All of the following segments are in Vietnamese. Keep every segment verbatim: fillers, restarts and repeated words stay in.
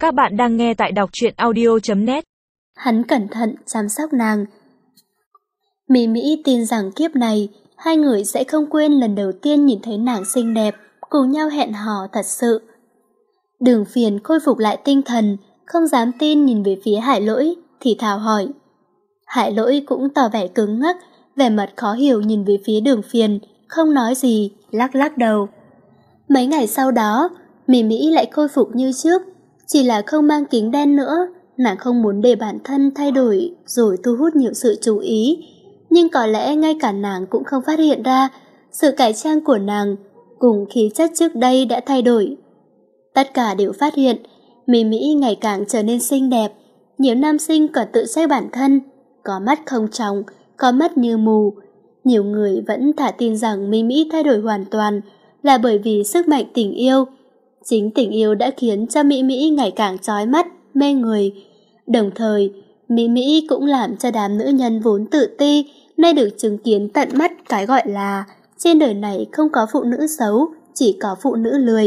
Các bạn đang nghe tại đọc truyện audio chấm net. Hắn cẩn thận chăm sóc nàng. Mỹ Mỹ tin rằng kiếp này, hai người sẽ không quên lần đầu tiên nhìn thấy nàng xinh đẹp, cùng nhau hẹn hò thật sự. Đường Phiền khôi phục lại tinh thần, không dám tin nhìn về phía Hải Lỗi, thì thào hỏi. Hải Lỗi cũng tỏ vẻ cứng ngắc, vẻ mặt khó hiểu nhìn về phía Đường Phiền, không nói gì, lắc lắc đầu. Mấy ngày sau đó, Mỹ Mỹ lại khôi phục như trước, chỉ là không mang kính đen nữa. Nàng không muốn để bản thân thay đổi rồi thu hút nhiều sự chú ý, nhưng có lẽ ngay cả nàng cũng không phát hiện ra sự cải trang của nàng cùng khí chất trước đây đã thay đổi. Tất cả đều phát hiện Mỹ Mỹ ngày càng trở nên xinh đẹp. Nhiều nam sinh còn tự trách bản thân có mắt không tròng, có mắt như mù. Nhiều người vẫn thả tin rằng Mỹ Mỹ thay đổi hoàn toàn là bởi vì sức mạnh tình yêu. Chính tình yêu đã khiến cho Mỹ Mỹ ngày càng chói mắt, mê người. Đồng thời, Mỹ Mỹ cũng làm cho đám nữ nhân vốn tự ti nay được chứng kiến tận mắt cái gọi là trên đời này không có phụ nữ xấu, chỉ có phụ nữ lười.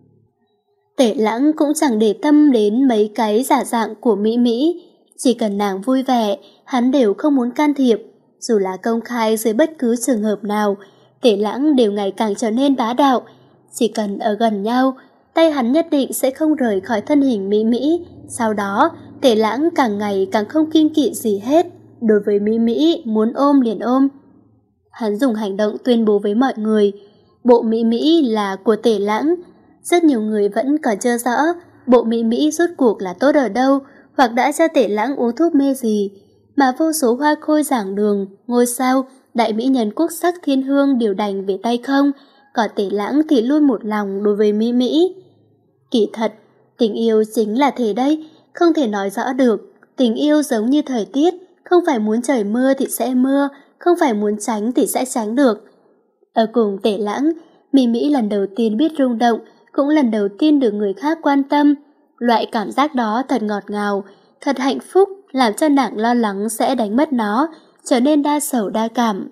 Tể Lãng cũng chẳng để tâm đến mấy cái giả dạng của Mỹ Mỹ. Chỉ cần nàng vui vẻ, hắn đều không muốn can thiệp. Dù là công khai dưới bất cứ trường hợp nào, Tể Lãng đều ngày càng trở nên bá đạo. Chỉ cần ở gần nhau, tay hắn nhất định sẽ không rời khỏi thân hình Mỹ Mỹ. Sau đó, Tể Lãng càng ngày càng không kiêng kỵ gì hết. Đối với Mỹ Mỹ, muốn ôm liền ôm. Hắn dùng hành động tuyên bố với mọi người, bộ Mỹ Mỹ là của Tể Lãng. Rất nhiều người vẫn còn chưa rõ bộ Mỹ Mỹ rốt cuộc là tốt ở đâu, hoặc đã cho Tể Lãng uống thuốc mê gì, mà vô số hoa khôi giảng đường, ngôi sao, đại mỹ nhân quốc sắc thiên hương đều đành về tay không, còn Tể Lãng thì luôn một lòng đối với Mỹ Mỹ. Kỳ thật, tình yêu chính là thế đấy, không thể nói rõ được. Tình yêu giống như thời tiết, không phải muốn trời mưa thì sẽ mưa, không phải muốn tránh thì sẽ tránh được. Ở cùng Tể Lãng, Mỹ Mỹ lần đầu tiên biết rung động, cũng lần đầu tiên được người khác quan tâm. Loại cảm giác đó thật ngọt ngào, thật hạnh phúc, làm cho nàng lo lắng sẽ đánh mất nó, trở nên đa sầu đa cảm.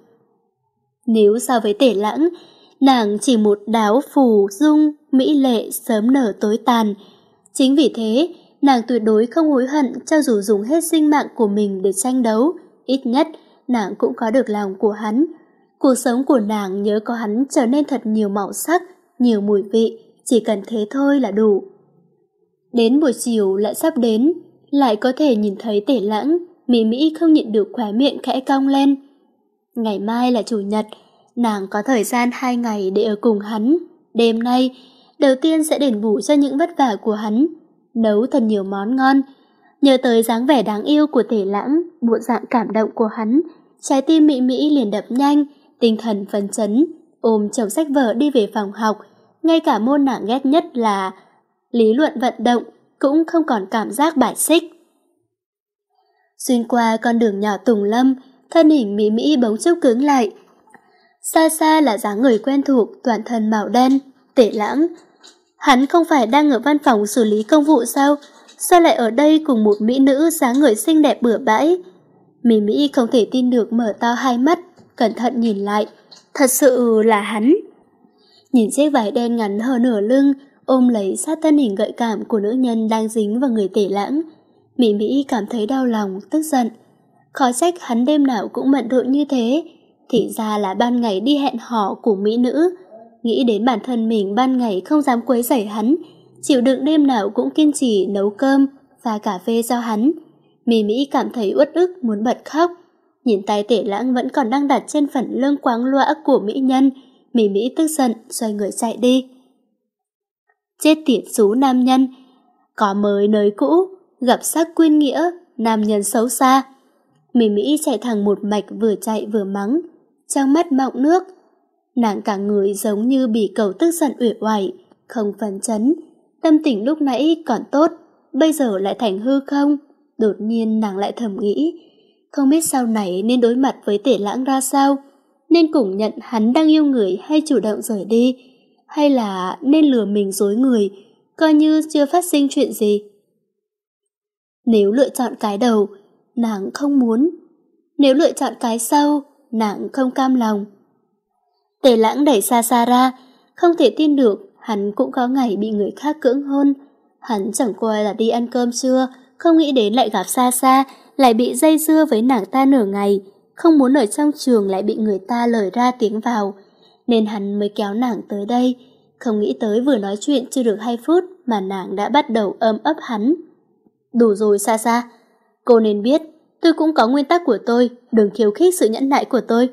Nếu so với Tể Lãng, nàng chỉ một đáo phù dung, mỹ lệ, sớm nở tối tàn. Chính vì thế, nàng tuyệt đối không hối hận cho dù dùng hết sinh mạng của mình để tranh đấu. Ít nhất, nàng cũng có được lòng của hắn. Cuộc sống của nàng nhớ có hắn trở nên thật nhiều màu sắc, nhiều mùi vị, chỉ cần thế thôi là đủ. Đến buổi chiều lại sắp đến, lại có thể nhìn thấy Tể Lãng, Mỹ Mỹ không nhịn được khóe miệng khẽ cong lên. Ngày mai là chủ nhật, nàng có thời gian hai ngày để ở cùng hắn. Đêm nay, đầu tiên sẽ đền bù cho những vất vả của hắn, nấu thật nhiều món ngon. Nhớ tới dáng vẻ đáng yêu của Tể Lãng, bộ dạng cảm động của hắn, trái tim Mỹ Mỹ liền đập nhanh, tinh thần phấn chấn, ôm chồng sách vở đi về phòng học. Ngay cả môn nàng ghét nhất là lý luận vận động cũng không còn cảm giác bài xích. Xuyên qua con đường nhỏ Tùng Lâm, thân hình Mỹ Mỹ bỗng chốc cứng lại. Xa xa là dáng người quen thuộc, toàn thân màu đen, Tể Lãng. Hắn không phải đang ở văn phòng xử lý công vụ sao? Sao lại ở đây cùng một mỹ nữ dáng người xinh đẹp bừa bãi? Mỹ Mỹ không thể tin được, mở to hai mắt, cẩn thận nhìn lại. Thật sự là hắn. Nhìn chiếc váy đen ngắn hở nửa lưng, ôm lấy sát thân hình gợi cảm của nữ nhân đang dính vào người Tể Lãng, Mỹ Mỹ cảm thấy đau lòng, tức giận. Khó trách hắn đêm nào cũng bận rộn như thế, thì ra là ban ngày đi hẹn hò cùng mỹ nữ. Nghĩ đến bản thân mình ban ngày không dám quấy rầy hắn, chịu đựng đêm nào cũng kiên trì nấu cơm, pha cà phê cho hắn, Mỹ Mỹ cảm thấy uất ức muốn bật khóc. Nhìn tay Tể Lãng vẫn còn đang đặt trên phần lưng quáng loã của mỹ nhân, Mỹ Mỹ tức giận xoay người chạy đi. Chết tiệt xú nam nhân, có mới nới cũ, gặp sắc quyên nghĩa, nam nhân xấu xa. Mỹ Mỹ chạy thẳng một mạch, vừa chạy vừa mắng, trong mắt mọng nước. Nàng cả người giống như bị cầu tức giận uể oải, không phấn chấn. Tâm tình lúc nãy còn tốt, bây giờ lại thành hư không. Đột nhiên nàng lại thầm nghĩ, không biết sau này nên đối mặt với Tể Lãng ra sao, nên cùng nhận hắn đang yêu người hay chủ động rời đi, hay là nên lừa mình dối người, coi như chưa phát sinh chuyện gì. Nếu lựa chọn cái đầu, nàng không muốn. Nếu lựa chọn cái sau, nàng không cam lòng. Tể Lãng đẩy xa xa ra, không thể tin được hắn cũng có ngày bị người khác cưỡng hôn. Hắn chẳng qua là đi ăn cơm trưa, không nghĩ đến lại gặp Sa Sa, lại bị dây dưa với nàng ta nửa ngày, không muốn ở trong trường lại bị người ta lời ra tiếng vào, nên hắn mới kéo nàng tới đây. Không nghĩ tới vừa nói chuyện chưa được hai phút mà nàng đã bắt đầu ôm ấp hắn. Đủ rồi Sa Sa, cô nên biết, tôi cũng có nguyên tắc của tôi, đừng khiêu khích sự nhẫn nại của tôi.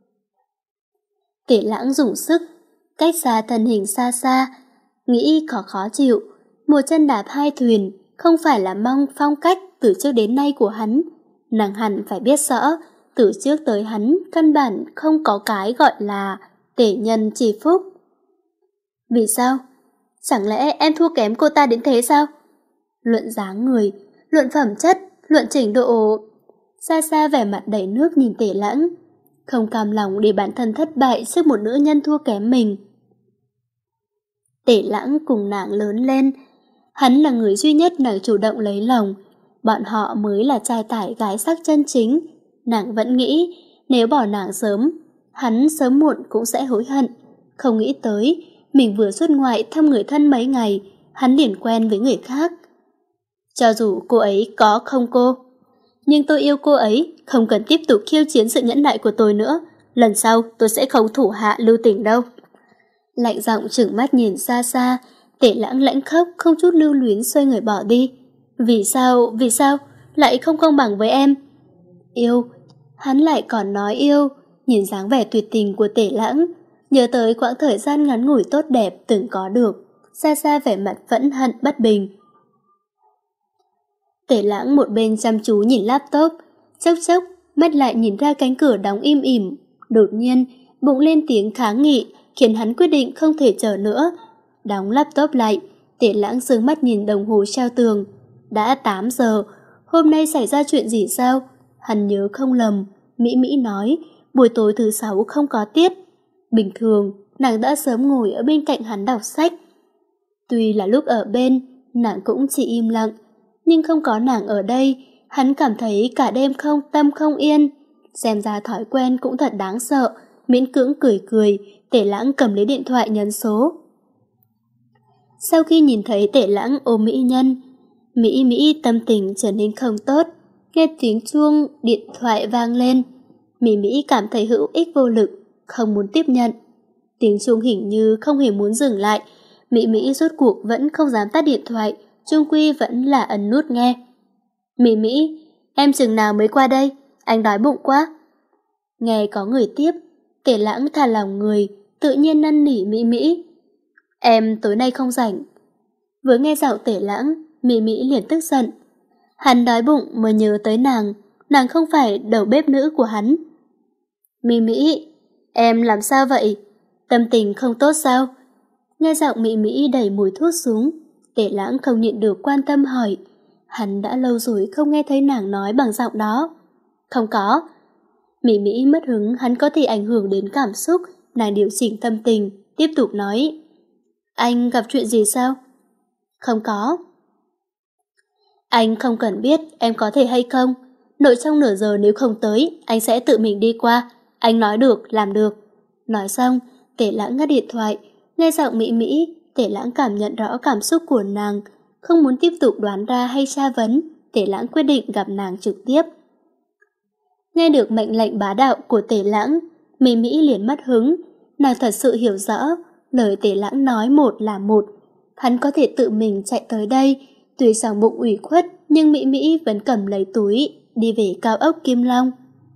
Tể Lãng dùng sức, cách xa thân hình Sa Sa, nghĩ khó khó chịu, một chân đạp hai thuyền, không phải là mong phong cách từ trước đến nay của hắn. Nàng hẳn phải biết rõ, từ trước tới hắn căn bản không có cái gọi là tể nhân chỉ phúc. Vì sao? Chẳng lẽ em thua kém cô ta đến thế sao? Luận dáng người, luận phẩm chất, luận trình độ... Sa Sa vẻ mặt đầy nước nhìn Tể Lãng, không cam lòng để bản thân thất bại trước một nữ nhân thua kém mình. Tể Lãng cùng nàng lớn lên, hắn là người duy nhất nàng chủ động lấy lòng, bọn họ mới là trai tải gái sắc chân chính. Nàng vẫn nghĩ nếu bỏ nàng sớm, hắn sớm muộn cũng sẽ hối hận. Không nghĩ tới mình vừa xuất ngoại thăm người thân mấy ngày, hắn liền quen với người khác. Cho dù cô ấy có không cô, nhưng tôi yêu cô ấy, không cần tiếp tục khiêu chiến sự nhẫn nại của tôi nữa. Lần sau tôi sẽ không thủ hạ lưu tình đâu. Lạnh giọng trừng mắt nhìn Sa Sa, Tể Lãng lãnh khóc không chút lưu luyến xoay người bỏ đi. Vì sao, vì sao lại không công bằng với em? Yêu, hắn lại còn nói yêu. Nhìn dáng vẻ tuyệt tình của Tể Lãng, nhớ tới quãng thời gian ngắn ngủi tốt đẹp từng có được, Sa Sa vẻ mặt phẫn hận bất bình. Tể Lãng một bên chăm chú nhìn laptop, chốc chốc mắt lại nhìn ra cánh cửa đóng im ỉm. Đột nhiên bỗng lên tiếng kháng nghị, khiến hắn quyết định không thể chờ nữa. Đóng laptop lại, Tể Lãng sương mắt nhìn đồng hồ treo tường. Đã tám giờ, hôm nay xảy ra chuyện gì sao? Hắn nhớ không lầm, Mỹ Mỹ nói buổi tối thứ sáu không có tiết. Bình thường, nàng đã sớm ngồi ở bên cạnh hắn đọc sách. Tuy là lúc ở bên, nàng cũng chỉ im lặng, nhưng không có nàng ở đây, hắn cảm thấy cả đêm không tâm không yên. Xem ra thói quen cũng thật đáng sợ, miễn cưỡng cười cười, Tể Lãng cầm lấy điện thoại nhấn số. Sau khi nhìn thấy Tể Lãng ôm mỹ nhân, Mỹ Mỹ tâm tình trở nên không tốt. Nghe tiếng chuông điện thoại vang lên, Mỹ Mỹ cảm thấy hữu ích vô lực, không muốn tiếp nhận. Tiếng chuông hình như không hề muốn dừng lại, Mỹ Mỹ rốt cuộc vẫn không dám tắt điện thoại, chung quy vẫn là ấn nút nghe. Mỹ Mỹ, em chừng nào mới qua đây? Anh đói bụng quá. Nghe có người tiếp, Tể Lãng thả lòng người, tự nhiên năn nỉ Mỹ Mỹ. Em tối nay không rảnh. Vừa nghe giọng Tể Lãng, Mỹ Mỹ liền tức giận. Hắn đói bụng mới nhớ tới nàng, nàng không phải đầu bếp nữ của hắn. Mỹ Mỹ, em làm sao vậy? Tâm tình không tốt sao? Nghe giọng Mỹ Mỹ đẩy mùi thuốc xuống, Tể Lãng không nhịn được quan tâm hỏi. Hắn đã lâu rồi không nghe thấy nàng nói bằng giọng đó. Không có. Mỹ Mỹ mất hứng hắn có thể ảnh hưởng đến cảm xúc, nàng điều chỉnh tâm tình, tiếp tục nói. Anh gặp chuyện gì sao? Không có. Anh không cần biết em có thể hay không. Nội trong nửa giờ nếu không tới, anh sẽ tự mình đi qua. Anh nói được, làm được. Nói xong, Tể Lãng ngắt điện thoại. Nghe giọng Mỹ Mỹ, Tể Lãng cảm nhận rõ cảm xúc của nàng. Không muốn tiếp tục đoán ra hay tra vấn, Tể Lãng quyết định gặp nàng trực tiếp. Nghe được mệnh lệnh bá đạo của Tể Lãng, Mỹ Mỹ liền mất hứng. Nàng thật sự hiểu rõ, lời Tể Lãng nói một là một. Hắn có thể tự mình chạy tới đây. Tuy rằng bụng ủy khuất, nhưng Mỹ Mỹ vẫn cầm lấy túi, đi về cao ốc Kim Long.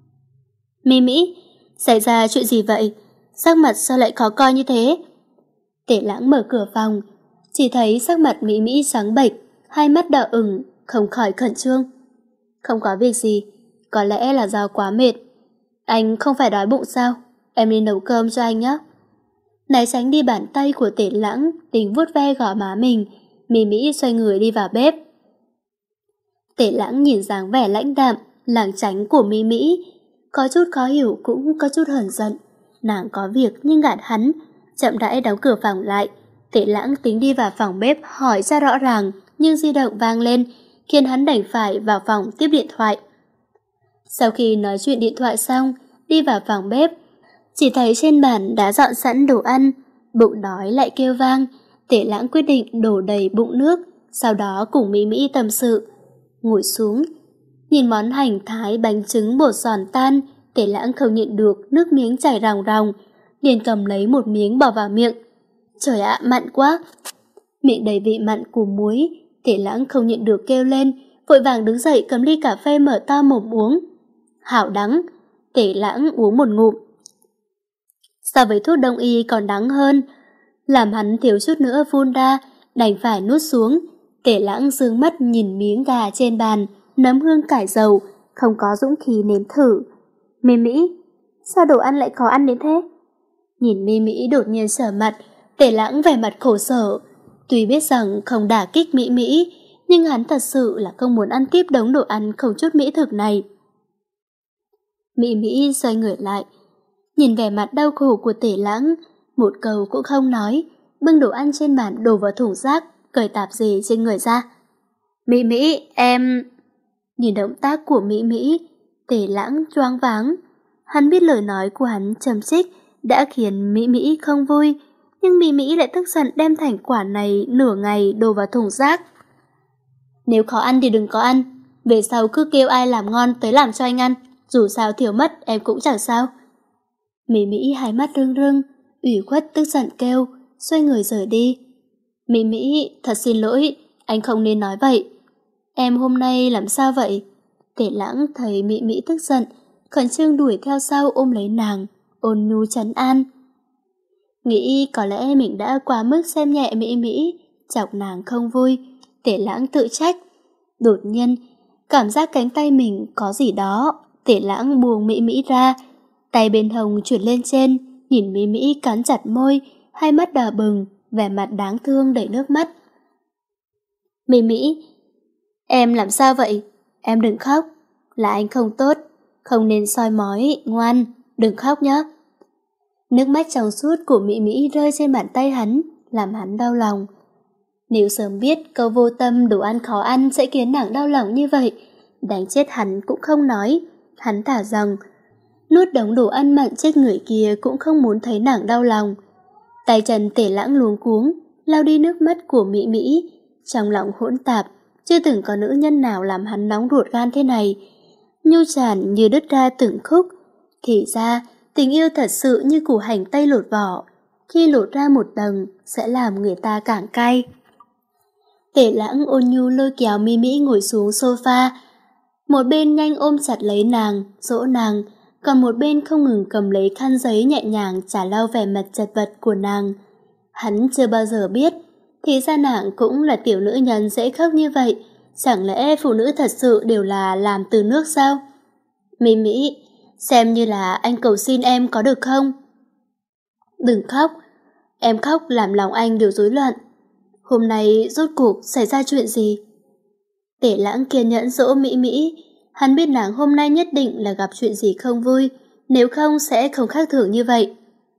Mỹ Mỹ, xảy ra chuyện gì vậy? Sắc mặt sao lại khó coi như thế? Tể Lãng mở cửa phòng, chỉ thấy sắc mặt Mỹ Mỹ trắng bệch, hai mắt đỏ ửng, không khỏi khẩn trương. Không có việc gì, có lẽ là do quá mệt. Anh không phải đói bụng sao? Em đi nấu cơm cho anh nhé. Né tránh đi bàn tay của Tể Lãng, tính vuốt ve gò má mình, Mỹ Mỹ xoay người đi vào bếp. Tể Lãng nhìn dáng vẻ lãnh đạm, lảng tránh của Mỹ Mỹ, có chút khó hiểu cũng có chút hờn giận. Nàng có việc nhưng gạt hắn, chậm rãi đóng cửa phòng lại. Tể Lãng tính đi vào phòng bếp hỏi ra rõ ràng, nhưng di động vang lên, khiến hắn đành phải vào phòng tiếp điện thoại. Sau khi nói chuyện điện thoại xong, đi vào phòng bếp, chỉ thấy trên bàn đã dọn sẵn đồ ăn, bụng đói lại kêu vang. Tể Lãng quyết định đổ đầy bụng nước, sau đó cùng Mỹ Mỹ tâm sự. Ngồi xuống, nhìn món hành thái bánh trứng bột giòn tan, Tề Lãng không nhịn được, nước miếng chảy ròng ròng, liền cầm lấy một miếng bỏ vào miệng. Trời ạ, mặn quá! Miệng đầy vị mặn của muối, Tề Lãng không nhịn được kêu lên, vội vàng đứng dậy cầm ly cà phê mở to mồm uống. Hảo đắng! Tề Lãng uống một ngụm. So với thuốc đông y còn đắng hơn, làm hắn thiếu chút nữa phun ra, đành phải nuốt xuống. Tề Lãng dương mắt nhìn miếng gà trên bàn, nấm hương cải dầu, không có dũng khí nếm thử. Mỹ Mỹ, sao đồ ăn lại khó ăn đến thế? Nhìn Mỹ Mỹ đột nhiên sờ mặt, Tề Lãng vẻ mặt khổ sở. Tuy biết rằng không đả kích Mỹ Mỹ, nhưng hắn thật sự là không muốn ăn tiếp đống đồ ăn không chút mỹ thực này. Mỹ Mỹ xoay người lại, nhìn vẻ mặt đau khổ của Tề Lãng, một câu cũng không nói, bưng đồ ăn trên bàn đổ vào thùng rác, cởi tạp dề trên người ra. Mỹ Mỹ, em... Nhìn động tác của Mỹ Mỹ, Tề Lãng choáng váng. Hắn biết lời nói của hắn châm chích đã khiến Mỹ Mỹ không vui, nhưng Mỹ Mỹ lại tức giận đem thành quả này nửa ngày đổ vào thùng rác. Nếu khó ăn thì đừng có ăn, về sau cứ kêu ai làm ngon tới làm cho anh ăn, dù sao thiếu mất em cũng chẳng sao. Mỹ Mỹ hai mắt rưng rưng, ủy khuất tức giận kêu, xoay người rời đi. Mỹ Mỹ, thật xin lỗi, anh không nên nói vậy. Em hôm nay làm sao vậy? Tề Lãng thấy Mỹ Mỹ tức giận, khẩn trương đuổi theo sau ôm lấy nàng, ôn nhu trấn an. Nghĩ có lẽ mình đã quá mức xem nhẹ Mỹ Mỹ, chọc nàng không vui. Tề Lãng tự trách. Đột nhiên, cảm giác cánh tay mình có gì đó. Tề Lãng buông Mỹ Mỹ ra, tay bên hông chuyển lên trên, nhìn Mỹ Mỹ cắn chặt môi, hai mắt đỏ bừng, vẻ mặt đáng thương đầy nước mắt. Mỹ Mỹ, em làm sao vậy? Em đừng khóc, là anh không tốt, không nên soi mói, ngoan, đừng khóc nhé. Nước mắt trong suốt của Mỹ Mỹ rơi trên bàn tay hắn, làm hắn đau lòng. Nếu sớm biết câu vô tâm đồ ăn khó ăn sẽ khiến nàng đau lòng như vậy, đánh chết hắn cũng không nói. Hắn thả rằng, nuốt đống đồ ăn mặn chết người kia cũng không muốn thấy nàng đau lòng. Tay chân Tề Lãng luống cuống, lau đi nước mắt của Mỹ Mỹ, trong lòng hỗn tạp, chưa từng có nữ nhân nào làm hắn nóng ruột gan thế này. Nhu tràn như đứt ra từng khúc. Thì ra, tình yêu thật sự như củ hành tây lột vỏ, khi lột ra một tầng sẽ làm người ta càng cay. Tề Lãng ôn nhu lôi kéo Mỹ Mỹ ngồi xuống sofa, một bên nhanh ôm chặt lấy nàng, dỗ nàng, còn một bên không ngừng cầm lấy khăn giấy nhẹ nhàng chả lau vẻ mặt chật vật của nàng. Hắn chưa bao giờ biết, thì ra nàng cũng là tiểu nữ nhân dễ khóc như vậy, chẳng lẽ phụ nữ thật sự đều là làm từ nước sao? Mỹ Mỹ, xem như là anh cầu xin em có được không? Đừng khóc, em khóc làm lòng anh đều rối loạn. Hôm nay rốt cuộc xảy ra chuyện gì? Tề Lãng kiên nhẫn dỗ Mỹ Mỹ, hắn biết nàng hôm nay nhất định là gặp chuyện gì không vui, nếu không sẽ không khác thường như vậy.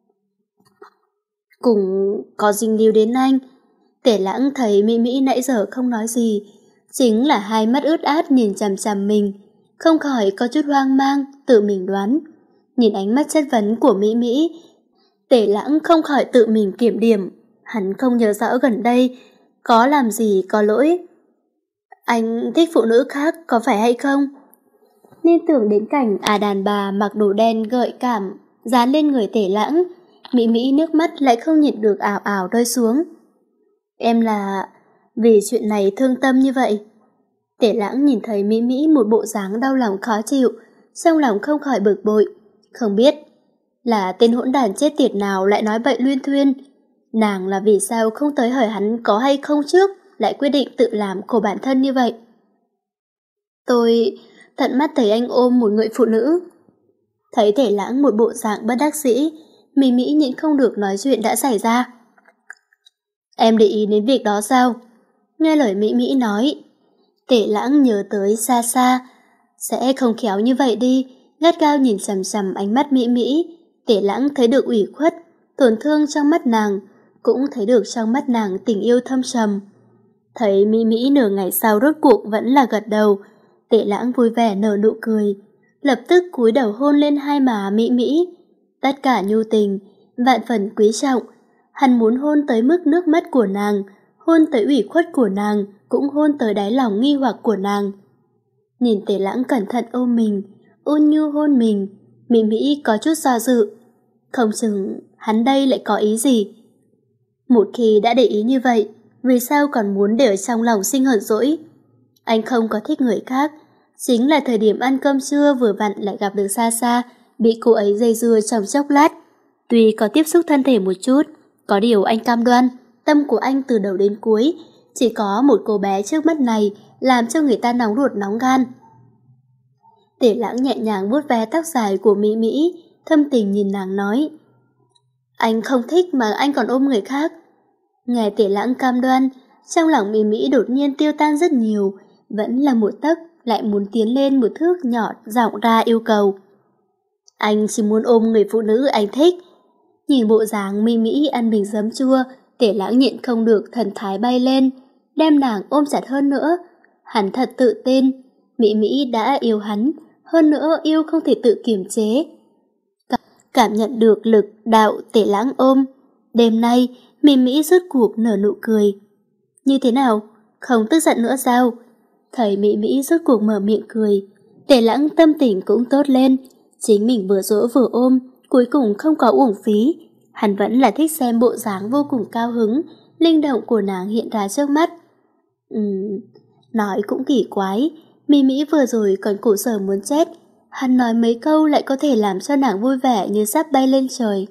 Cũng có dính líu đến anh. Tề Lãng thấy Mỹ Mỹ nãy giờ không nói gì, chính là hai mắt ướt át nhìn chằm chằm mình, không khỏi có chút hoang mang, tự mình đoán. Nhìn ánh mắt chất vấn của Mỹ Mỹ, Tề Lãng không khỏi tự mình kiểm điểm, hắn không nhớ rõ gần đây có làm gì có lỗi. Anh thích phụ nữ khác có phải hay không? Liên tưởng đến cảnh à đàn bà mặc đồ đen gợi cảm dán lên người Tề Lãng, Mỹ Mỹ nước mắt lại không nhịn được ảo ảo rơi xuống. Em là vì chuyện này thương tâm như vậy. Tề Lãng nhìn thấy Mỹ Mỹ một bộ dáng đau lòng khó chịu, trong lòng không khỏi bực bội. Không biết là tên hỗn đàn chết tiệt nào lại nói bậy luyên thuyên. Nàng là vì sao không tới hỏi hắn có hay không trước, lại quyết định tự làm khổ bản thân như vậy. Tôi tận mắt thấy anh ôm một người phụ nữ. Thấy Tề Lãng một bộ dạng bất đắc dĩ, Mỹ Mỹ nhịn không được nói chuyện đã xảy ra. Em để ý đến việc đó sao? Nghe lời Mỹ Mỹ nói, Tề Lãng nhớ tới xa xa. Sẽ không khéo như vậy đi, gắt gao nhìn chằm chằm ánh mắt Mỹ Mỹ. Tề Lãng thấy được ủy khuất, tổn thương trong mắt nàng, cũng thấy được trong mắt nàng tình yêu thâm trầm. Thấy Mỹ Mỹ nửa ngày sau rốt cuộc vẫn là gật đầu, Tề Lãng vui vẻ nở nụ cười, lập tức cúi đầu hôn lên hai má Mỹ Mỹ. Tất cả nhu tình, vạn phần quý trọng. Hắn muốn hôn tới mức nước mắt của nàng, hôn tới ủy khuất của nàng, cũng hôn tới đáy lòng nghi hoặc của nàng. Nhìn Tề Lãng cẩn thận ôm mình, ôn nhu hôn mình, Mỹ Mỹ có chút do dự. Không chừng hắn đây lại có ý gì. Một khi đã để ý như vậy, vì sao còn muốn để ở trong lòng sinh hờn dỗi? Anh không có thích người khác, chính là thời điểm ăn cơm trưa vừa vặn lại gặp được Sa Sa, bị cô ấy dây dưa trong chốc lát. Tuy có tiếp xúc thân thể một chút, có điều anh cam đoan, tâm của anh từ đầu đến cuối chỉ có một cô bé trước mắt này, làm cho người ta nóng ruột nóng gan. Tề Lãng nhẹ nhàng vuốt ve tóc dài của Mỹ Mỹ, thâm tình nhìn nàng nói: anh không thích mà anh còn ôm người khác. Nghe Tề Lãng cam đoan, trong lòng Mỹ Mỹ đột nhiên tiêu tan rất nhiều, vẫn là một tấc lại muốn tiến lên một thước nhỏ, giọng ra yêu cầu: anh chỉ muốn ôm người phụ nữ anh thích. Nhìn bộ dáng Mỹ Mỹ ăn mình giấm chua, Tề Lãng nhịn không được thần thái bay lên, đem nàng ôm chặt hơn nữa. Hắn thật tự tin, Mỹ Mỹ đã yêu hắn, hơn nữa yêu không thể tự kiềm chế. Cảm nhận được lực đạo Tề Lãng ôm, đêm nay Mỹ Mỹ rốt cuộc nở nụ cười. Như thế nào? Không tức giận nữa sao? Thấy Mỹ Mỹ rốt cuộc mở miệng cười, Tề Lãng tâm tình cũng tốt lên. Chính mình vừa dỗ vừa ôm, cuối cùng không có uổng phí. Hắn vẫn là thích xem bộ dáng vô cùng cao hứng, linh động của nàng hiện ra trước mắt. Ừm, nói cũng kỳ quái, Mỹ Mỹ vừa rồi còn khổ sở muốn chết, hắn nói mấy câu lại có thể làm cho nàng vui vẻ như sắp bay lên trời.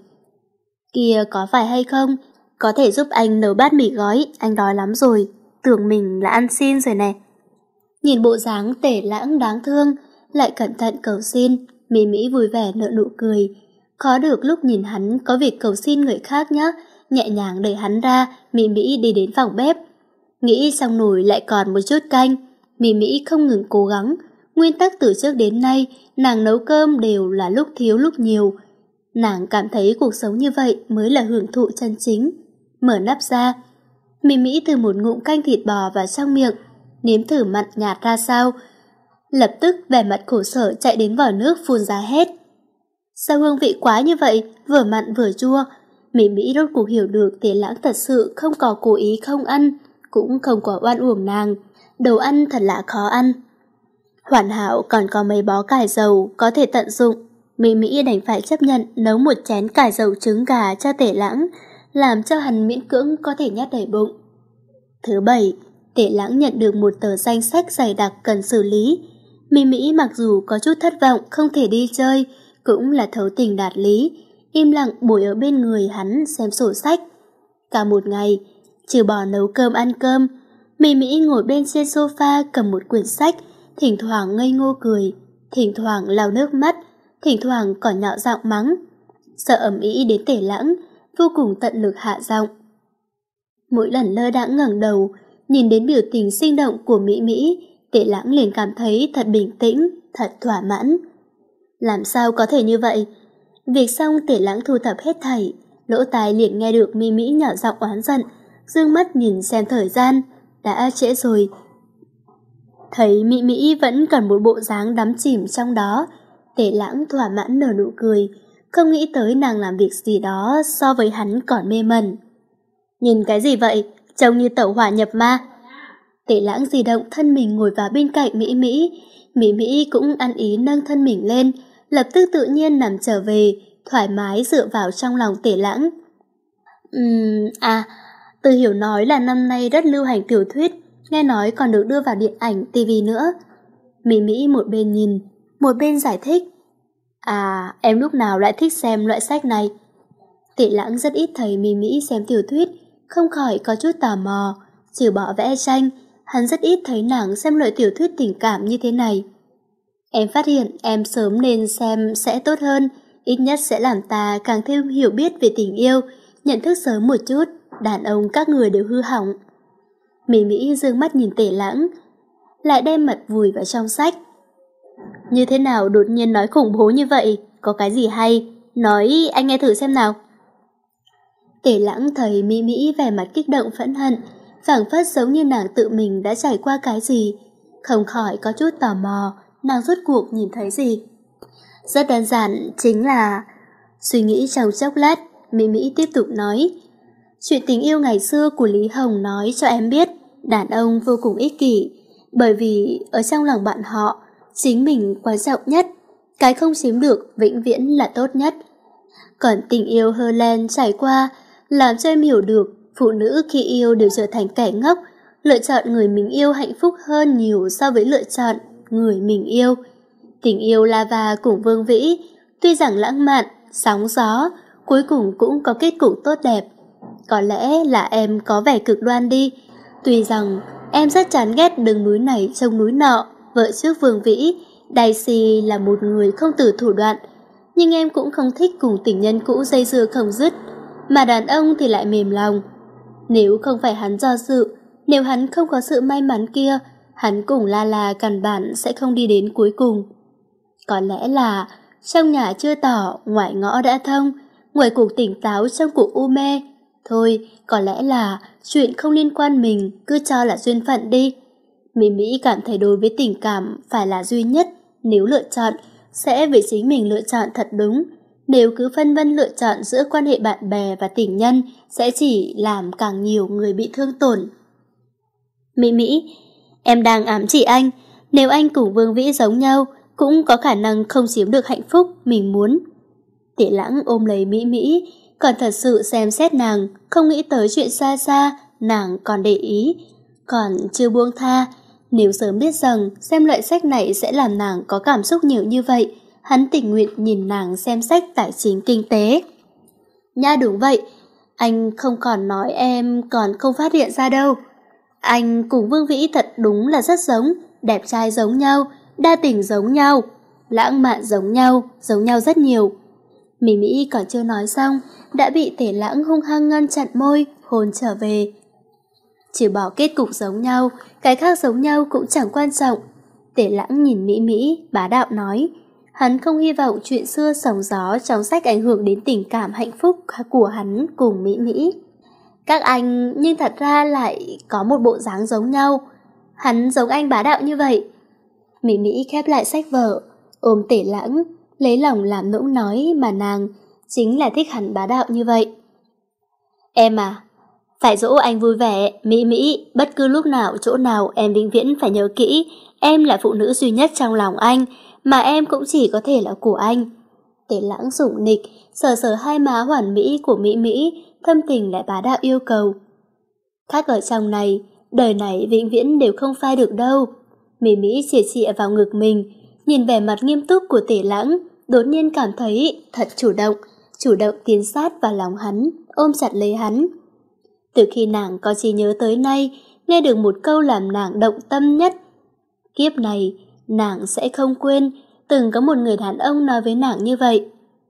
Kìa, có phải hay không? Có thể giúp anh nấu bát mì gói, anh đói lắm rồi, tưởng mình là ăn xin rồi nè. Nhìn bộ dáng Tề Lãng đáng thương, lại cẩn thận cầu xin, Mỹ Mỹ vui vẻ nở nụ cười. Khó được lúc nhìn hắn có việc cầu xin người khác nhá, nhẹ nhàng đẩy hắn ra, Mỹ Mỹ đi đến phòng bếp. Nghĩ trong nồi lại còn một chút canh, Mỹ Mỹ không ngừng cố gắng. Nguyên tắc từ trước đến nay, nàng nấu cơm đều là lúc thiếu lúc nhiều. Nàng cảm thấy cuộc sống như vậy mới là hưởng thụ chân chính. Mở nắp ra, Mỹ Mỹ từ một ngụm canh thịt bò vào trong miệng, nếm thử mặn nhạt ra sao. Lập tức vẻ mặt khổ sở chạy đến vòi nước phun ra hết. Sao hương vị quá như vậy, vừa mặn vừa chua. Mỹ Mỹ rốt cuộc hiểu được Tề Lãng thật sự không có cố ý không ăn, cũng không có oan uổng nàng. Đồ ăn thật là khó ăn. Hoàn hảo còn có mấy bó cải dầu có thể tận dụng. Mỹ Mỹ đành phải chấp nhận nấu một chén cải dầu trứng gà cho Tề Lãng, làm cho hắn miễn cưỡng có thể nhét đầy bụng. Thứ bảy, Tề Lãng nhận được một tờ danh sách dày đặc cần xử lý. Mỹ Mỹ mặc dù có chút thất vọng không thể đi chơi, cũng là thấu tình đạt lý, im lặng bồi ở bên người hắn xem sổ sách. Cả một ngày, trừ bỏ nấu cơm ăn cơm, Mỹ Mỹ ngồi bên trên sofa cầm một quyển sách, thỉnh thoảng ngây ngô cười, thỉnh thoảng lau nước mắt, thỉnh thoảng còn nhạo giọng mắng. Sợ ầm ĩ đến Tề Lãng, vô cùng tận lực hạ giọng. Mỗi lần lơ đãng ngẩng đầu, nhìn đến biểu tình sinh động của Mỹ Mỹ, Tề Lãng liền cảm thấy thật bình tĩnh, thật thỏa mãn. Làm sao có thể như vậy? Việc xong Tề Lãng thu thập hết thảy, lỗ tai liền nghe được Mỹ Mỹ nhỏ giọng oán giận, dương mắt nhìn xem thời gian, đã trễ rồi. Thấy Mỹ Mỹ vẫn còn một bộ dáng đắm chìm trong đó, Tề Lãng thỏa mãn nở nụ cười, không nghĩ tới nàng làm việc gì đó so với hắn còn mê mẩn. Nhìn cái gì vậy? Trông như tẩu hỏa nhập ma. Tề Lãng di động thân mình ngồi vào bên cạnh Mỹ Mỹ. Mỹ Mỹ cũng ăn ý nâng thân mình lên, lập tức tự nhiên nằm trở về, thoải mái dựa vào trong lòng Tề Lãng. Ừm, à, Từ Hiểu nói là năm nay rất lưu hành tiểu thuyết, nghe nói còn được đưa vào điện ảnh, tivi nữa. Mỹ Mỹ một bên nhìn, một bên giải thích. À, em lúc nào lại thích xem loại sách này? Tề Lãng rất ít thấy Mỹ Mỹ xem tiểu thuyết, không khỏi có chút tò mò. Trừ bỏ vẽ tranh, hắn rất ít thấy nàng xem loại tiểu thuyết tình cảm như thế này. Em phát hiện em sớm nên xem sẽ tốt hơn, ít nhất sẽ làm ta càng thêm hiểu biết về tình yêu, nhận thức sớm một chút, đàn ông các người đều hư hỏng. Mỹ Mỹ dương mắt nhìn Tề Lãng, lại đem mặt vùi vào trong sách. Như thế nào đột nhiên nói khủng bố như vậy, có cái gì hay, nói anh nghe thử xem nào. Tề Lãng thấy Mỹ Mỹ vẻ mặt kích động phẫn hận, phảng phất giống như nàng tự mình đã trải qua cái gì, không khỏi có chút tò mò, nàng rốt cuộc nhìn thấy gì. Rất đơn giản, chính là... Suy nghĩ trong chốc lát, Mỹ Mỹ tiếp tục nói. Chuyện tình yêu ngày xưa của Lý Hồng nói cho em biết, đàn ông vô cùng ích kỷ, bởi vì ở trong lòng bạn họ, chính mình quan trọng nhất, cái không chiếm được vĩnh viễn là tốt nhất. Còn tình yêu hơ len trải qua, làm cho em hiểu được phụ nữ khi yêu đều trở thành kẻ ngốc, lựa chọn người mình yêu hạnh phúc hơn nhiều so với lựa chọn người mình yêu. Tình yêu Lava cùng Vương Vĩ, tuy rằng lãng mạn, sóng gió, cuối cùng cũng có kết cục tốt đẹp. Có lẽ là em có vẻ cực đoan đi, tuy rằng em rất chán ghét đứng núi này trông núi nọ, vợ trước Vương Vĩ, Daisy là một người không từ thủ đoạn, nhưng em cũng không thích cùng tình nhân cũ dây dưa không dứt, mà đàn ông thì lại mềm lòng. Nếu không phải hắn do dự, nếu hắn không có sự may mắn kia, hắn cùng La La căn bản sẽ không đi đến cuối cùng. Có lẽ là trong nhà chưa tỏ, ngoài ngõ đã thông, ngoài cuộc tỉnh táo trong cuộc u mê. Thôi, có lẽ là chuyện không liên quan mình, cứ cho là duyên phận đi. Mỹ Mỹ cảm thấy đối với tình cảm phải là duy nhất, nếu lựa chọn, sẽ vì chính mình lựa chọn thật đúng. Nếu cứ phân vân lựa chọn giữa quan hệ bạn bè và tình nhân, sẽ chỉ làm càng nhiều người bị thương tổn. Mỹ Mỹ, em đang ám chỉ anh, nếu anh cùng Vương Vĩ giống nhau, cũng có khả năng không chiếm được hạnh phúc mình muốn. Tể Lãng ôm lấy Mỹ Mỹ, còn thật sự xem xét nàng, không nghĩ tới chuyện xa xa, nàng còn để ý, còn chưa buông tha. Nếu sớm biết rằng xem loại sách này sẽ làm nàng có cảm xúc nhiều như vậy, hắn tình nguyện nhìn nàng xem sách tài chính kinh tế. Nha đúng vậy, anh không còn nói em còn không phát hiện ra đâu. Anh cùng Vương Vĩ thật đúng là rất giống, đẹp trai giống nhau, đa tình giống nhau, lãng mạn giống nhau, giống nhau rất nhiều. Mỹ Mỹ còn chưa nói xong, đã bị Tể Lãng hung hăng ngăn chặn môi, hôn trở về. Chỉ bỏ kết cục giống nhau, cái khác giống nhau cũng chẳng quan trọng. Tể Lãng nhìn Mỹ Mỹ, bá đạo nói. Hắn không hy vọng chuyện xưa sóng gió trong sách ảnh hưởng đến tình cảm hạnh phúc của hắn cùng Mỹ Mỹ. Các anh nhưng thật ra lại có một bộ dáng giống nhau. Hắn giống anh bá đạo như vậy. Mỹ Mỹ khép lại sách vở, ôm Tể Lãng, lấy lòng làm nũng nói mà nàng chính là thích hắn bá đạo như vậy. Em à, phải dỗ anh vui vẻ, Mỹ Mỹ, bất cứ lúc nào, chỗ nào em vĩnh viễn phải nhớ kỹ, em là phụ nữ duy nhất trong lòng anh, mà em cũng chỉ có thể là của anh. Tể Lãng sủng nịch, sờ sờ hai má hoàn mỹ của Mỹ Mỹ, thâm tình lại bá đạo yêu cầu. Khác ở trong này, đời này vĩnh viễn đều không phai được đâu. Mỹ Mỹ chìa chìa vào ngực mình, nhìn vẻ mặt nghiêm túc của Tể Lãng, đột nhiên cảm thấy thật chủ động, chủ động tiến sát vào lòng hắn, ôm chặt lấy hắn. Từ khi nàng có trí nhớ tới nay, nghe được một câu làm nàng động tâm nhất. Kiếp này, nàng sẽ không quên, từng có một người đàn ông nói với nàng như vậy.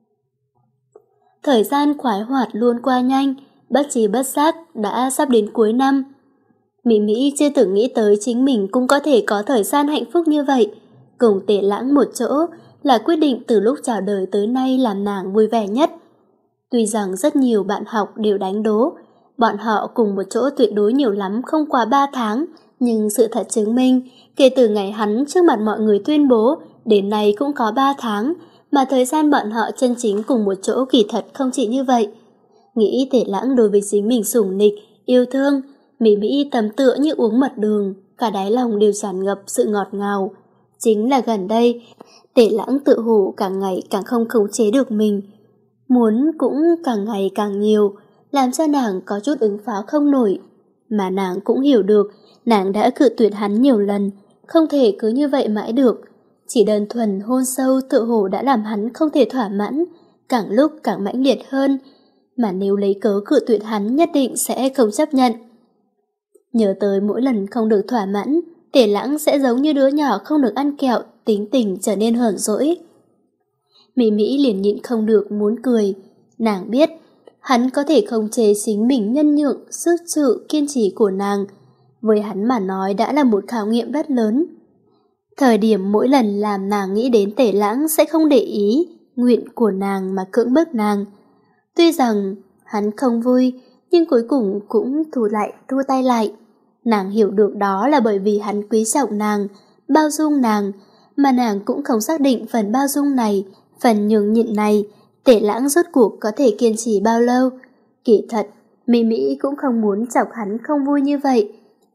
Thời gian khoái hoạt luôn qua nhanh, bất trí bất giác đã sắp đến cuối năm. Mỹ Mỹ chưa từng nghĩ tới chính mình cũng có thể có thời gian hạnh phúc như vậy. Cùng Tể Lãng một chỗ là quyết định từ lúc chào đời tới nay làm nàng vui vẻ nhất. Tuy rằng rất nhiều bạn học đều đánh đố, bọn họ cùng một chỗ tuyệt đối nhiều lắm không quá ba tháng, nhưng sự thật chứng minh, kể từ ngày hắn trước mặt mọi người tuyên bố, đến nay cũng có ba tháng, mà thời gian bọn họ chân chính cùng một chỗ kỳ thật không chỉ như vậy. Nghĩ Tể Lãng đối với chính mình sủng nịch, yêu thương, Mỹ Mỹ tầm tựa như uống mật đường, cả đáy lòng đều tràn ngập sự ngọt ngào. Chính là gần đây, Tể Lãng tự hủ càng ngày càng không khống chế được mình. Muốn cũng càng ngày càng nhiều, làm cho nàng có chút ứng phó không nổi. Mà nàng cũng hiểu được, nàng đã cự tuyệt hắn nhiều lần, không thể cứ như vậy mãi được. Chỉ đơn thuần hôn sâu tự hủ đã làm hắn không thể thỏa mãn, càng lúc càng mãnh liệt hơn. Mà nếu lấy cớ cự tuyệt hắn nhất định sẽ không chấp nhận. Nhớ tới mỗi lần không được thỏa mãn, Tể Lãng sẽ giống như đứa nhỏ không được ăn kẹo, tính tình trở nên hờn dỗi. Mỹ Mỹ liền nhịn không được muốn cười. Nàng biết, hắn có thể khống chế chính mình nhân nhượng, sức chịu, kiên trì của nàng. Với hắn mà nói đã là một khảo nghiệm rất lớn. Thời điểm mỗi lần làm nàng nghĩ đến Tể Lãng sẽ không để ý nguyện của nàng mà cưỡng bức nàng. Tuy rằng hắn không vui, nhưng cuối cùng cũng thu lại, thu tay lại. Nàng hiểu được đó là bởi vì hắn quý trọng nàng, bao dung nàng, mà nàng cũng không xác định phần bao dung này, phần nhường nhịn này, Tể Lãng rốt cuộc có thể kiên trì bao lâu. Kỳ thật, Mỹ Mỹ cũng không muốn chọc hắn không vui như vậy.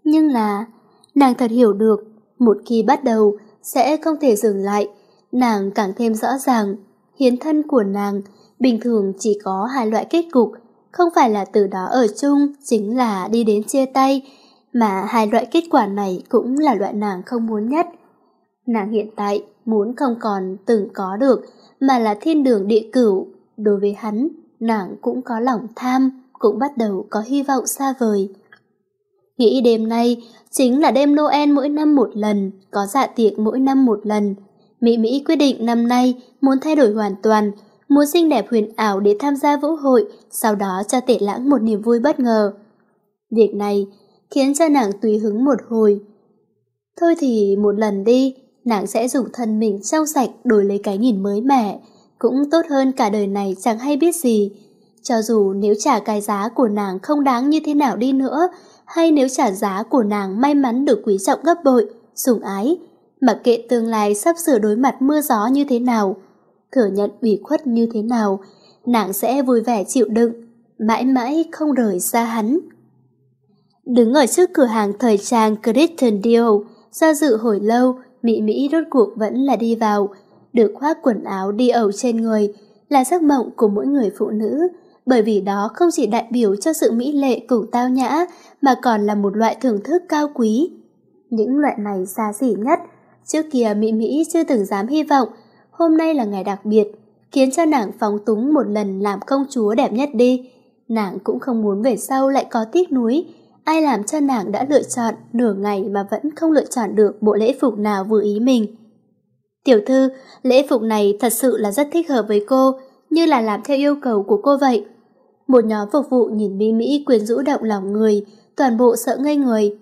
Nhưng là, nàng thật hiểu được, một khi bắt đầu sẽ không thể dừng lại. Nàng càng thêm rõ ràng, hiến thân của nàng bình thường chỉ có hai loại kết cục, không phải là từ đó ở chung, chính là đi đến chia tay, mà hai loại kết quả này cũng là loại nàng không muốn nhất. Nàng hiện tại muốn không còn từng có được, mà là thiên đường địa cửu. Đối với hắn, nàng cũng có lòng tham, cũng bắt đầu có hy vọng xa vời. Nghĩ đêm nay chính là đêm Noel mỗi năm một lần, có dạ tiệc mỗi năm một lần. Mỹ Mỹ quyết định năm nay muốn thay đổi hoàn toàn, muốn xinh đẹp huyền ảo để tham gia vũ hội, sau đó cho Tể Lãng một niềm vui bất ngờ. Việc này khiến cho nàng tùy hứng một hồi. Thôi thì một lần đi, nàng sẽ dùng thân mình trong sạch đổi lấy cái nhìn mới mẻ, cũng tốt hơn cả đời này chẳng hay biết gì. Cho dù nếu trả cái giá của nàng không đáng như thế nào đi nữa, hay nếu trả giá của nàng may mắn được quý trọng gấp bội, sủng ái, mặc kệ tương lai sắp sửa đối mặt mưa gió như thế nào, thừa nhận ủy khuất như thế nào, nàng sẽ vui vẻ chịu đựng, mãi mãi không rời xa hắn. Đứng ở trước cửa hàng thời trang Christian Dior, do dự hồi lâu, Mỹ Mỹ rốt cuộc vẫn là đi vào. Được khoác quần áo đi ẩu trên người là giấc mộng của mỗi người phụ nữ, bởi vì đó không chỉ đại biểu cho sự mỹ lệ cùng tao nhã, mà còn là một loại thưởng thức cao quý. Những loại này xa xỉ nhất, trước kia Mỹ Mỹ chưa từng dám hy vọng, hôm nay là ngày đặc biệt, khiến cho nàng phóng túng một lần làm công chúa đẹp nhất đi. Nàng cũng không muốn về sau lại có tiếc nuối, ai làm cho nàng đã lựa chọn nửa ngày mà vẫn không lựa chọn được bộ lễ phục nào vừa ý mình. Tiểu thư, lễ phục này thật sự là rất thích hợp với cô, như là làm theo yêu cầu của cô vậy. Một nhóm phục vụ nhìn Mỹ Mỹ quyến rũ động lòng người, toàn bộ sợ ngây người.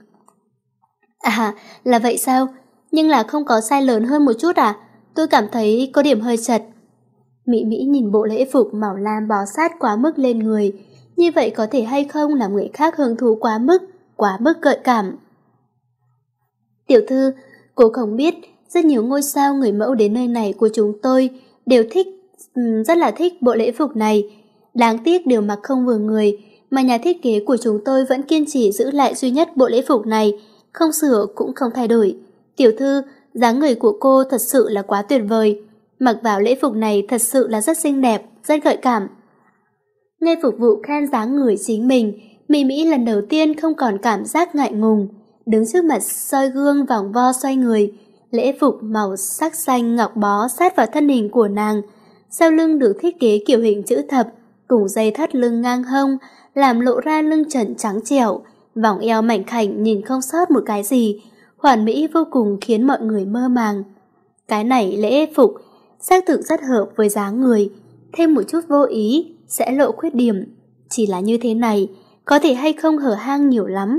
À, là vậy sao? Nhưng là không có size lớn hơn một chút à? Tôi cảm thấy có điểm hơi chật. Mỹ Mỹ nhìn bộ lễ phục màu lam bó sát quá mức lên người, như vậy có thể hay không làm người khác hứng thú quá mức, quá mức gợi cảm. Tiểu thư, cô không biết, rất nhiều ngôi sao người mẫu đến nơi này của chúng tôi đều thích, um, rất là thích bộ lễ phục này. Đáng tiếc đều mặc không vừa người, mà nhà thiết kế của chúng tôi vẫn kiên trì giữ lại duy nhất bộ lễ phục này, không sửa cũng không thay đổi. Tiểu thư, dáng người của cô thật sự là quá tuyệt vời. Mặc vào lễ phục này thật sự là rất xinh đẹp, rất gợi cảm. Nghe phục vụ khen dáng người chính mình, Mỹ Mỹ lần đầu tiên không còn cảm giác ngại ngùng. Đứng trước mặt soi gương vòng vo xoay người, lễ phục màu sắc xanh ngọc bó sát vào thân hình của nàng. Sau lưng được thiết kế kiểu hình chữ thập, cùng dây thắt lưng ngang hông, làm lộ ra lưng trần trắng trẻo, vòng eo mảnh khảnh nhìn không sót một cái gì, hoàn mỹ vô cùng khiến mọi người mơ màng. Cái này lễ phục xác thực rất hợp với dáng người, thêm một chút vô ý sẽ lộ khuyết điểm, chỉ là như thế này, có thể hay không hở hang nhiều lắm.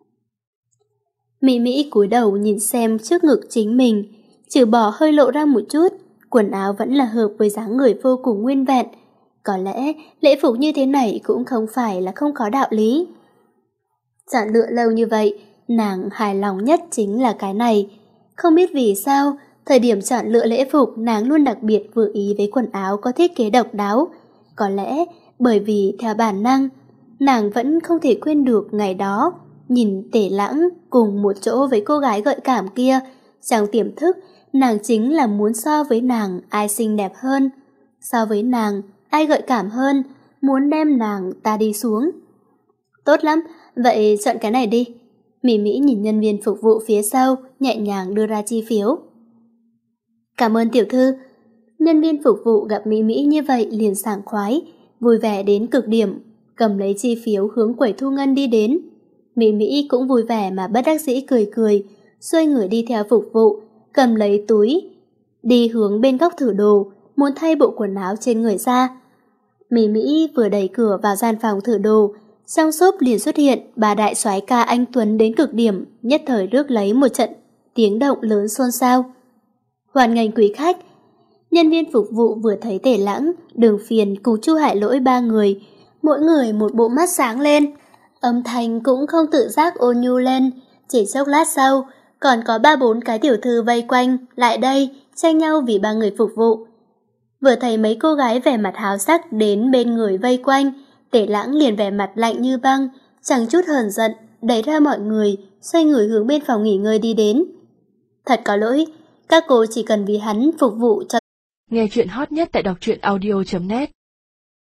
Mỹ Mỹ cúi đầu nhìn xem trước ngực chính mình, trừ bỏ hơi lộ ra một chút, quần áo vẫn là hợp với dáng người vô cùng nguyên vẹn. Có lẽ lễ phục như thế này cũng không phải là không có đạo lý. Chọn lựa lâu như vậy, nàng hài lòng nhất chính là cái này. Không biết vì sao, thời điểm chọn lựa lễ phục nàng luôn đặc biệt vừa ý với quần áo có thiết kế độc đáo. Có lẽ bởi vì theo bản năng, nàng vẫn không thể quên được ngày đó, nhìn Tể Lãng cùng một chỗ với cô gái gợi cảm kia. Trong tiềm thức, nàng chính là muốn so với nàng ai xinh đẹp hơn, so với nàng ai gợi cảm hơn, muốn đem nàng ta đi xuống. Tốt lắm, vậy chọn cái này đi. Mỹ Mỹ nhìn nhân viên phục vụ phía sau, nhẹ nhàng đưa ra chi phiếu. Cảm ơn tiểu thư. Nhân viên phục vụ gặp Mỹ Mỹ như vậy liền sảng khoái, vui vẻ đến cực điểm, cầm lấy chi phiếu hướng quầy thu ngân đi đến. Mỹ Mỹ cũng vui vẻ mà bất đắc dĩ cười cười, xoay người đi theo phục vụ, cầm lấy túi, đi hướng bên góc thử đồ, muốn thay bộ quần áo trên người ra. Mỹ Mỹ vừa đẩy cửa vào gian phòng thử đồ, trong shop liền xuất hiện bà đại soái ca anh Tuấn đến cực điểm, nhất thời rước lấy một trận tiếng động lớn xôn xao. Hoan nghênh quý khách. Nhân viên phục vụ vừa thấy Tể Lãng, Đường Phiền cùng Chu Hải Lỗi ba người, mỗi người một bộ mắt sáng lên, âm thanh cũng không tự giác ôn nhu lên. Chỉ chốc lát sau, còn có ba bốn cái tiểu thư vây quanh lại đây, tranh nhau vì ba người phục vụ. Vừa thấy mấy cô gái vẻ mặt háo sắc đến bên người vây quanh, Tể Lãng liền vẻ mặt lạnh như băng, chẳng chút hờn giận, đẩy ra mọi người, xoay người hướng bên phòng nghỉ ngơi đi đến. Thật có lỗi, các cô chỉ cần vì hắn phục vụ cho. Nghe chuyện hot nhất tại đọc truyện audio chấm net.